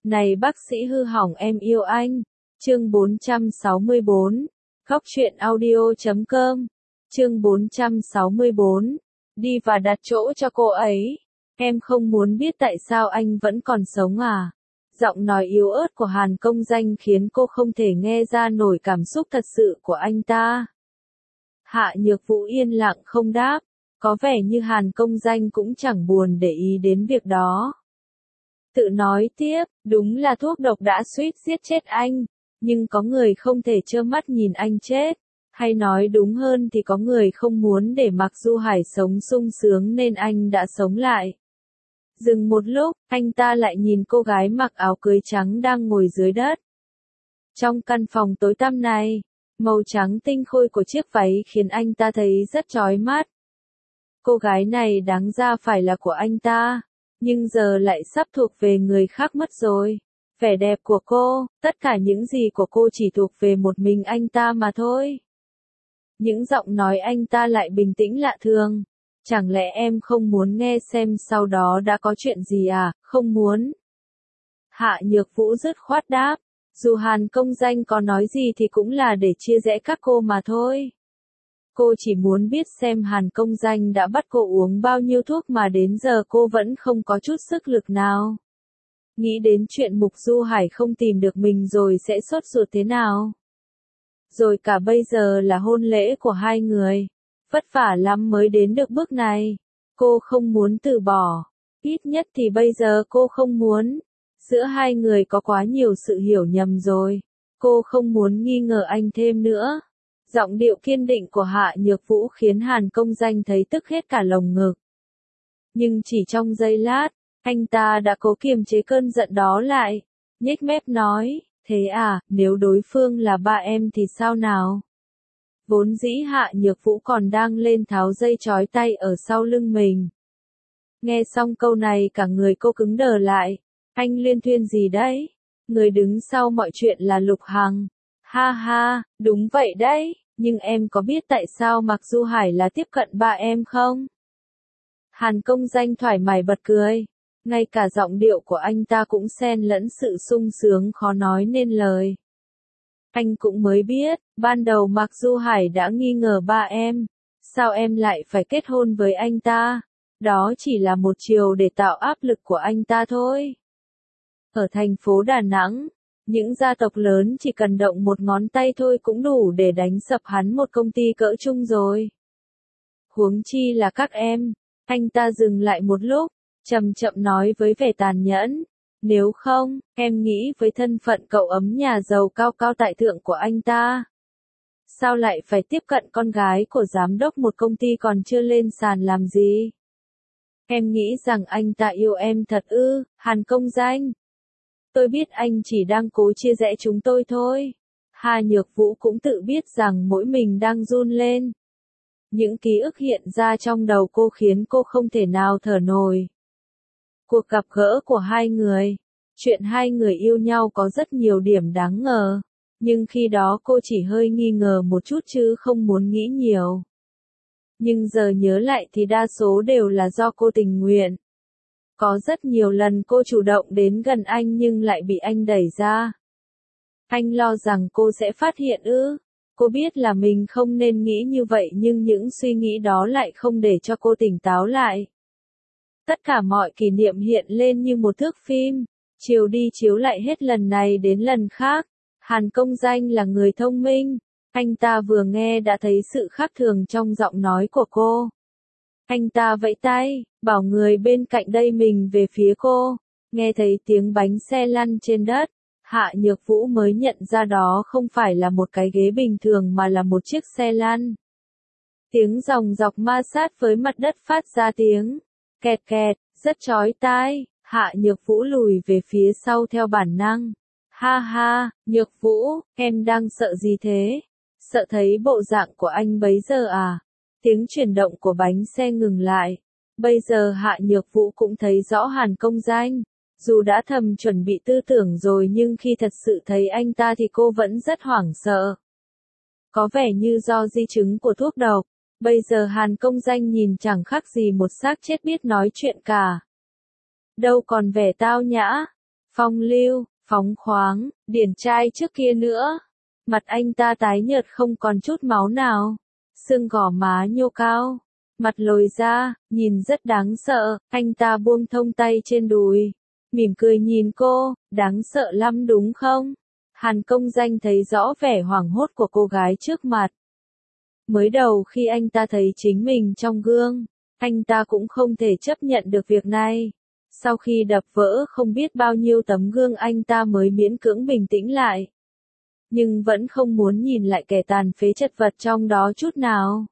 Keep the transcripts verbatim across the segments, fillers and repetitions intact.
Này bác sĩ hư hỏng em yêu anh. Chương bốn trăm sáu mươi bốn. Góc truyện audio chấm com. Chương bốn trăm sáu mươi bốn. Đi và đặt chỗ cho cô ấy. Em không muốn biết tại sao anh vẫn còn sống à? Giọng nói yếu ớt của Hàn Công Danh khiến cô không thể nghe ra nổi cảm xúc thật sự của anh ta. Hạ Nhược Vũ yên lặng không đáp, có vẻ như Hàn Công Danh cũng chẳng buồn để ý đến việc đó. Tự nói tiếp, đúng là thuốc độc đã suýt giết chết anh, nhưng có người không thể trơ mắt nhìn anh chết, hay nói đúng hơn thì có người không muốn để Mạc Du Hải sống sung sướng nên anh đã sống lại. Dừng một lúc, anh ta lại nhìn cô gái mặc áo cưới trắng đang ngồi dưới đất. Trong căn phòng tối tăm này, màu trắng tinh khôi của chiếc váy khiến anh ta thấy rất chói mắt. Cô gái này đáng ra phải là của anh ta, nhưng giờ lại sắp thuộc về người khác mất rồi. Vẻ đẹp của cô, tất cả những gì của cô chỉ thuộc về một mình anh ta mà thôi. Những giọng nói anh ta lại bình tĩnh lạ thường. Chẳng lẽ em không muốn nghe xem sau đó đã có chuyện gì à? Không muốn. Hạ Nhược Vũ dứt khoát đáp. Dù Hàn Công Danh có nói gì thì cũng là để chia rẽ các cô mà thôi. Cô chỉ muốn biết xem Hàn Công Danh đã bắt cô uống bao nhiêu thuốc mà đến giờ cô vẫn không có chút sức lực nào. Nghĩ đến chuyện Mục Du Hải không tìm được mình rồi sẽ sốt ruột thế nào. Rồi cả bây giờ là hôn lễ của hai người. Vất vả lắm mới đến được bước này. Cô không muốn từ bỏ. Ít nhất thì bây giờ cô không muốn. Giữa hai người có quá nhiều sự hiểu nhầm rồi. Cô không muốn nghi ngờ anh thêm nữa. Giọng điệu kiên định của Hạ Nhược Vũ khiến Hàn Công Danh thấy tức hết cả lồng ngực. Nhưng chỉ trong giây lát, anh ta đã cố kiềm chế cơn giận đó lại. Nhếch mép nói, thế à, nếu đối phương là ba em thì sao nào? Vốn dĩ Hạ Nhược Vũ còn đang lên tháo dây trói tay ở sau lưng mình. Nghe xong câu này cả người cô cứng đờ lại. Anh liên thuyên gì đấy? Người đứng sau mọi chuyện là Lục Hằng. Ha ha, đúng vậy đấy, nhưng em có biết tại sao Mạc Du Hải là tiếp cận ba em không? Hàn Công Danh thoải mái bật cười. Ngay cả giọng điệu của anh ta cũng xen lẫn sự sung sướng khó nói nên lời. Anh cũng mới biết, ban đầu Mạc Du Hải đã nghi ngờ ba em. Sao em lại phải kết hôn với anh ta? Đó chỉ là một chiều để tạo áp lực của anh ta thôi. Ở thành phố Đà Nẵng, những gia tộc lớn chỉ cần động một ngón tay thôi cũng đủ để đánh sập hắn một công ty cỡ trung rồi. Huống chi là các em. Anh ta dừng lại một lúc, chậm chậm nói với vẻ tàn nhẫn. Nếu không, em nghĩ với thân phận cậu ấm nhà giàu cao cao tại thượng của anh ta. Sao lại phải tiếp cận con gái của giám đốc một công ty còn chưa lên sàn làm gì? Em nghĩ rằng anh ta yêu em thật ư, Hàn Công Danh. Tôi biết anh chỉ đang cố chia rẽ chúng tôi thôi. Hà Nhược Vũ cũng tự biết rằng mỗi mình đang run lên. Những ký ức hiện ra trong đầu cô khiến cô không thể nào thở nổi. Cuộc gặp gỡ của hai người. Chuyện hai người yêu nhau có rất nhiều điểm đáng ngờ. Nhưng khi đó cô chỉ hơi nghi ngờ một chút chứ không muốn nghĩ nhiều. Nhưng giờ nhớ lại thì đa số đều là do cô tình nguyện. Có rất nhiều lần cô chủ động đến gần anh nhưng lại bị anh đẩy ra. Anh lo rằng cô sẽ phát hiện ư. Cô biết là mình không nên nghĩ như vậy nhưng những suy nghĩ đó lại không để cho cô tỉnh táo lại. Tất cả mọi kỷ niệm hiện lên như một thước phim, chiếu đi chiếu lại hết lần này đến lần khác. Hàn Công Danh là người thông minh, anh ta vừa nghe đã thấy sự khác thường trong giọng nói của cô. Anh ta vẫy tay, bảo người bên cạnh đây mình về phía cô. Nghe thấy tiếng bánh xe lăn trên đất, Hạ Nhược Vũ mới nhận ra đó không phải là một cái ghế bình thường mà là một chiếc xe lăn. Tiếng ròng rọc ma sát với mặt đất phát ra tiếng kẹt kẹt, rất chói tai. Hạ Nhược Vũ lùi về phía sau theo bản năng. Ha ha, Nhược Vũ, em đang sợ gì thế? Sợ thấy bộ dạng của anh bấy giờ à? Tiếng chuyển động của bánh xe ngừng lại. Bây giờ Hạ Nhược Vũ cũng thấy rõ Hàn Công Danh. Dù đã thầm chuẩn bị tư tưởng rồi nhưng khi thật sự thấy anh ta thì cô vẫn rất hoảng sợ. Có vẻ như do di chứng của thuốc độc. Bây giờ Hàn Công Danh nhìn chẳng khác gì một xác chết biết nói chuyện cả. Đâu còn vẻ tao nhã, phong lưu, phóng khoáng, điển trai trước kia nữa. Mặt anh ta tái nhợt không còn chút máu nào. Xương gò má nhô cao. Mặt lồi ra, nhìn rất đáng sợ. Anh ta buông thong tay trên đùi. Mỉm cười nhìn cô, đáng sợ lắm đúng không? Hàn Công Danh thấy rõ vẻ hoảng hốt của cô gái trước mặt. Mới đầu khi anh ta thấy chính mình trong gương, anh ta cũng không thể chấp nhận được việc này. Sau khi đập vỡ không biết bao nhiêu tấm gương anh ta mới miễn cưỡng bình tĩnh lại. Nhưng vẫn không muốn nhìn lại kẻ tàn phế chật vật trong đó chút nào.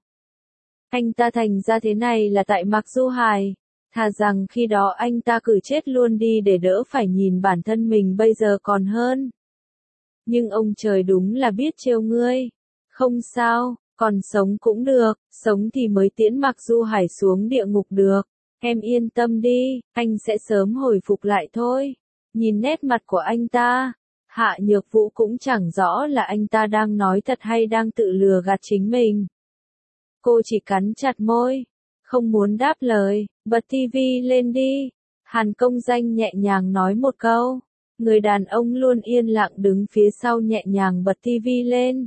Anh ta thành ra thế này là tại Mạc Du Hải. Thà rằng khi đó anh ta cử chết luôn đi để đỡ phải nhìn bản thân mình bây giờ còn hơn. Nhưng ông trời đúng là biết trêu ngươi. Không sao, còn sống cũng được, sống thì mới tiễn Mạc Du Hải xuống địa ngục được. Em yên tâm đi, anh sẽ sớm hồi phục lại thôi. Nhìn nét mặt của anh ta, Hạ Nhược Vũ cũng chẳng rõ là anh ta đang nói thật hay đang tự lừa gạt chính mình. Cô chỉ cắn chặt môi, không muốn đáp lời, bật tivi lên đi. Hàn Công Danh nhẹ nhàng nói một câu. Người đàn ông luôn yên lặng đứng phía sau nhẹ nhàng bật tivi lên.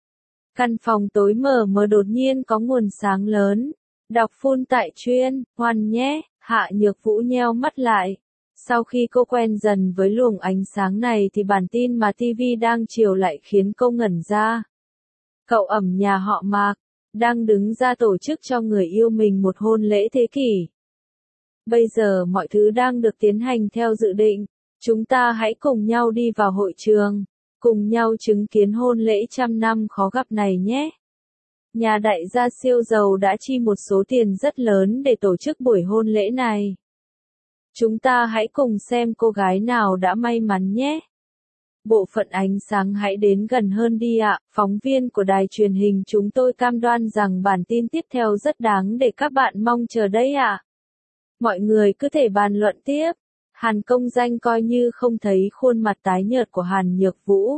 Căn phòng tối mờ mờ đột nhiên có nguồn sáng lớn. Đọc phun tại chuyên, Hoan nhé, Hạ Nhược Vũ nheo mắt lại. Sau khi cô quen dần với luồng ánh sáng này thì bản tin mà tivi đang chiếu lại khiến cô ngẩn ra. Cậu ẩm nhà họ Mạc, đang đứng ra tổ chức cho người yêu mình một hôn lễ thế kỷ. Bây giờ mọi thứ đang được tiến hành theo dự định. Chúng ta hãy cùng nhau đi vào hội trường, cùng nhau chứng kiến hôn lễ trăm năm khó gặp này nhé. Nhà đại gia siêu giàu đã chi một số tiền rất lớn để tổ chức buổi hôn lễ này. Chúng ta hãy cùng xem cô gái nào đã may mắn nhé. Bộ phận ánh sáng hãy đến gần hơn đi ạ. Phóng viên của đài truyền hình chúng tôi cam đoan rằng bản tin tiếp theo rất đáng để các bạn mong chờ đấy ạ. Mọi người cứ thể bàn luận tiếp. Hàn Công Danh coi như không thấy khuôn mặt tái nhợt của Hàn Nhược Vũ.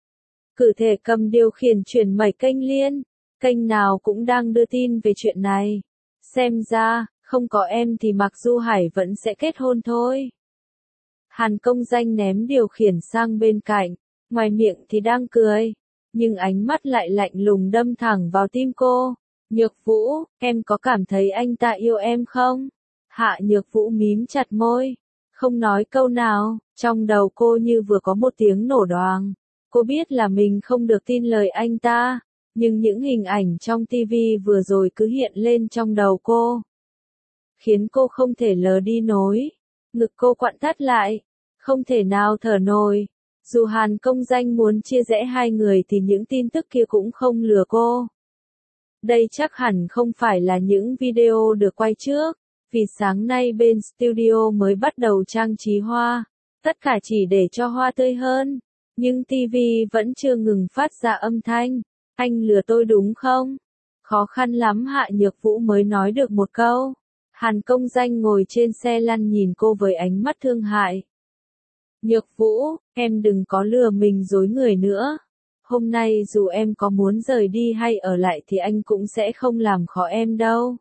Cử thể cầm điều khiển chuyển mẩy kênh liên. Kênh nào cũng đang đưa tin về chuyện này. Xem ra, không có em thì Mạc Du Hải vẫn sẽ kết hôn thôi. Hàn Công Danh ném điều khiển sang bên cạnh, ngoài miệng thì đang cười, nhưng ánh mắt lại lạnh lùng đâm thẳng vào tim cô. Nhược Vũ, em có cảm thấy anh ta yêu em không? Hạ Nhược Vũ mím chặt môi, không nói câu nào, trong đầu cô như vừa có một tiếng nổ đoàng. Cô biết là mình không được tin lời anh ta, nhưng những hình ảnh trong tivi vừa rồi cứ hiện lên trong đầu cô, khiến cô không thể lờ đi nổi. Ngực cô quặn thắt lại, không thể nào thở nổi. Dù Hàn Công Danh muốn chia rẽ hai người thì những tin tức kia cũng không lừa cô. Đây chắc hẳn không phải là những video được quay trước, vì sáng nay bên studio mới bắt đầu trang trí hoa, tất cả chỉ để cho hoa tươi hơn, nhưng tivi vẫn chưa ngừng phát ra âm thanh. Anh lừa tôi đúng không? Khó khăn lắm Hạ Nhược Vũ mới nói được một câu. Hàn Công Danh ngồi trên xe lăn nhìn cô với ánh mắt thương hại. Nhược Vũ, em đừng có lừa mình dối người nữa. Hôm nay dù em có muốn rời đi hay ở lại thì anh cũng sẽ không làm khó em đâu.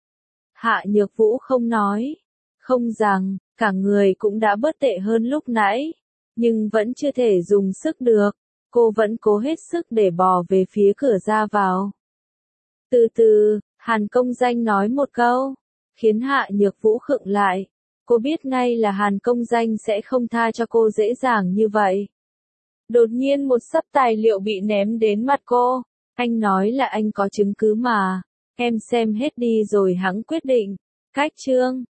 Hạ Nhược Vũ không nói, không rằng, cả người cũng đã bớt tệ hơn lúc nãy, nhưng vẫn chưa thể dùng sức được. Cô vẫn cố hết sức để bò về phía cửa ra vào. Từ từ, Hàn Công Danh nói một câu, khiến Hạ Nhược Vũ khựng lại. Cô biết ngay là Hàn Công Danh sẽ không tha cho cô dễ dàng như vậy. Đột nhiên một xấp tài liệu bị ném đến mặt cô. Anh nói là anh có chứng cứ mà. Em xem hết đi rồi hẵng quyết định. Cách chương.